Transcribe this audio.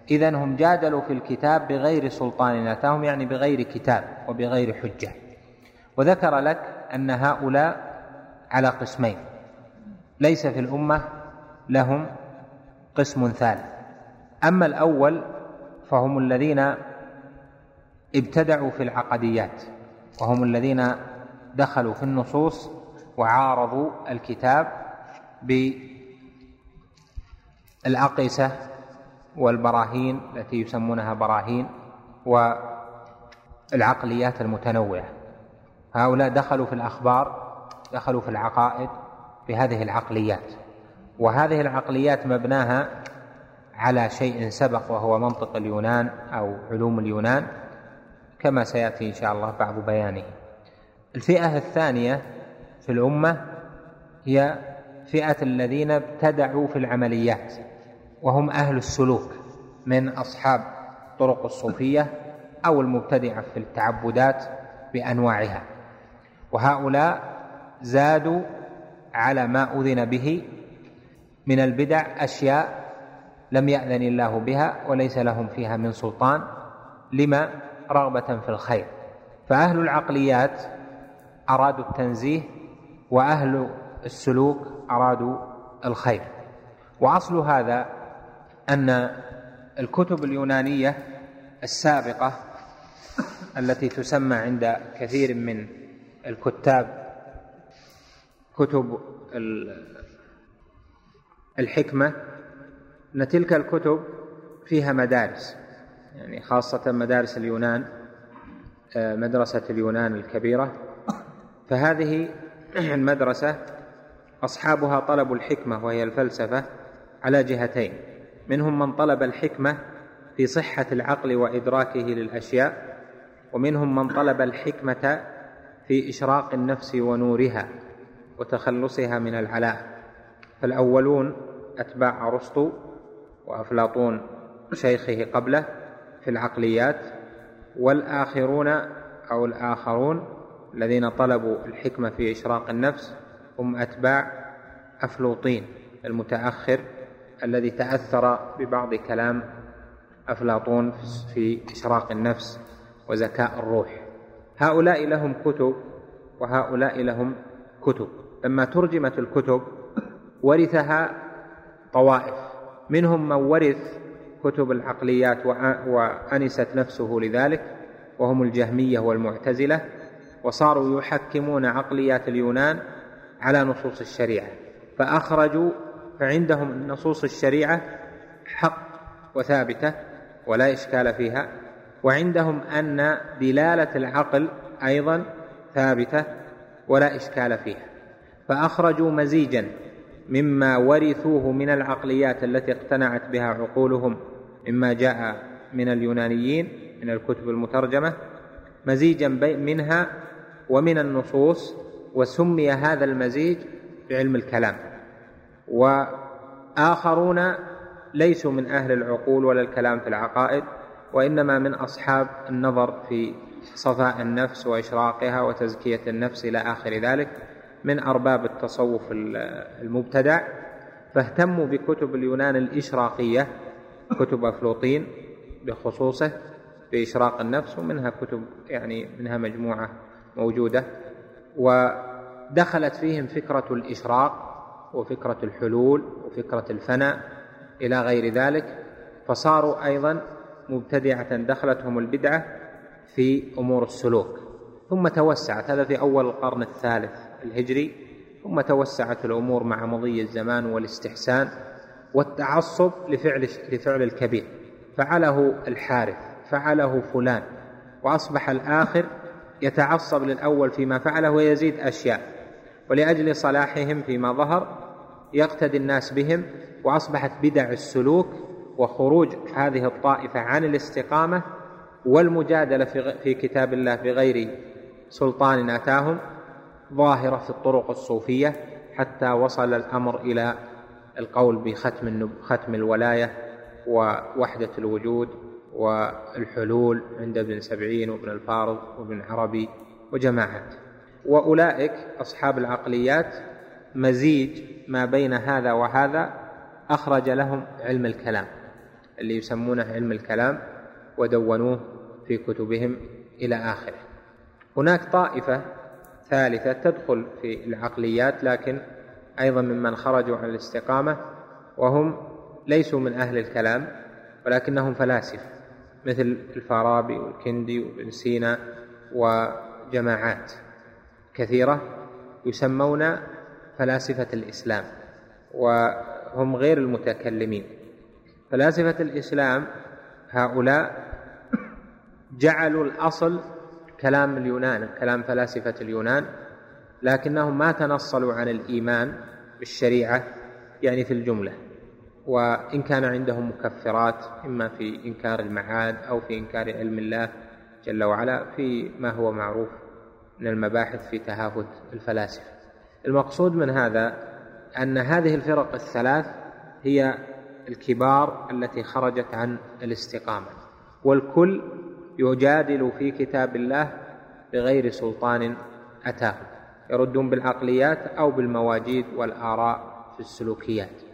إذن هم جادلوا في الكتاب بغير سلطان أتاهم، يعني بغير كتاب وبغير حجة. وذكر لك أن هؤلاء على قسمين، ليس في الأمة لهم قسم ثالث. أما الأول فهم الذين ابتدعوا في العقديات، وهم الذين دخلوا في النصوص وعارضوا الكتاب بالأقيسة والبراهين التي يسمونها براهين والعقليات المتنوعة. هؤلاء دخلوا في الأخبار، دخلوا في العقائد بهذه العقليات، وهذه العقليات مبناها على شيء سبق وهو منطق اليونان أو علوم اليونان، كما سيأتي إن شاء الله بعض بيانه. الفئة الثانية في الأمة هي فئة الذين ابتدعوا في العمليات، وهم أهل السلوك من أصحاب طرق الصوفية أو المبتدعة في التعبدات بأنواعها. وهؤلاء زادوا على ما أذن به من البدع أشياء لم يأذن الله بها وليس لهم فيها من سلطان، لما رغبة في الخير. فأهل العقليات أرادوا التنزيه، وأهل السلوك أرادوا الخير. وأصل هذا أن الكتب اليونانية السابقة التي تسمى عند كثير من الكتاب كتب الحكمة، أن تلك الكتب فيها مدارس، يعني خاصة مدارس اليونان، مدرسة اليونان الكبيرة. فهذه المدرسة أصحابها طلبوا الحكمة وهي الفلسفة على جهتين، منهم من طلب الحكمة في صحة العقل وإدراكه للأشياء، ومنهم من طلب الحكمة في إشراق النفس ونورها وتخلصها من العلاء. فالأولون أتباع أرسطو وأفلاطون شيخه قبله في العقليات، والآخرون أو الآخرون الذين طلبوا الحكمة في إشراق النفس هم أتباع أفلاطين المتأخر الذي تأثر ببعض كلام أفلاطون في إشراق النفس وزكاء الروح. هؤلاء لهم كتب وهؤلاء لهم كتب. لما ترجمت الكتب ورثها طوائف، منهم من ورث كتب العقليات وأنست نفسه لذلك، وهم الجهمية والمعتزلة، وصاروا يحكمون عقليات اليونان على نصوص الشريعة، فعندهم نصوص الشريعة حق وثابتة ولا إشكال فيها، وعندهم أن دلالة العقل أيضا ثابتة ولا إشكال فيها. فأخرجوا مزيجا مما ورثوه من العقليات التي اقتنعت بها عقولهم مما جاء من اليونانيين من الكتب المترجمة، مزيجا منها ومن النصوص، وسمي هذا المزيج بعلم الكلام. وآخرون ليسوا من أهل العقول ولا الكلام في العقائد، وإنما من أصحاب النظر في صفاء النفس وإشراقها وتزكية النفس إلى آخر ذلك، من أرباب التصوف المبتدع، فاهتموا بكتب اليونان الإشراقية، كتب أفلاطين بخصوصه بإشراق النفس، ومنها كتب يعني منها مجموعة موجودة، ودخلت فيهم فكرة الإشراق وفكرة الحلول وفكرة الفناء إلى غير ذلك، فصاروا أيضا مبتدعة دخلتهم البدعة في أمور السلوك. ثم توسعت، هذا في أول القرن الثالث الهجري، ثم توسعت الأمور مع مضي الزمان والاستحسان والتعصب لفعل الكبير، فعله الحارث، فعله فلان، وأصبح الآخر يتعصب للأول فيما فعله ويزيد أشياء، ولأجل صلاحهم فيما ظهر يقتدي الناس بهم، وأصبحت بدع السلوك وخروج هذه الطائفة عن الاستقامة والمجادلة في كتاب الله بغير سلطان أتاهم ظاهرة في الطرق الصوفية، حتى وصل الأمر إلى القول بختم الولاية ووحدة الوجود والحلول عند ابن سبعين وابن الفارض وابن عربي وجماعات. وأولئك أصحاب العقليات مزيج ما بين هذا وهذا، أخرج لهم علم الكلام. اللي يسمونه علم الكلام ودونوه في كتبهم إلى آخره. هناك طائفة ثالثة تدخل في العقليات لكن أيضا ممن خرجوا عن الاستقامة، وهم ليسوا من أهل الكلام ولكنهم فلاسفة مثل الفارابي والكندي وابن سينا وجماعات كثيرة يسمون فلاسفة الإسلام، وهم غير المتكلمين. فلاسفة الإسلام هؤلاء جعلوا الأصل كلام اليونان، كلام فلاسفة اليونان، لكنهم ما تنصلوا عن الإيمان بالشريعة يعني في الجملة، وإن كان عندهم مكفرات إما في إنكار المعاد أو في إنكار علم الله جل وعلا في ما هو معروف من المباحث في تهافت الفلاسفة. المقصود من هذا أن هذه الفرق الثلاث هي الكبار التي خرجت عن الاستقامة، والكل يجادل في كتاب الله بغير سلطان أتاه، يردون بالعقليات أو بالمواجيد والآراء في السلوكيات.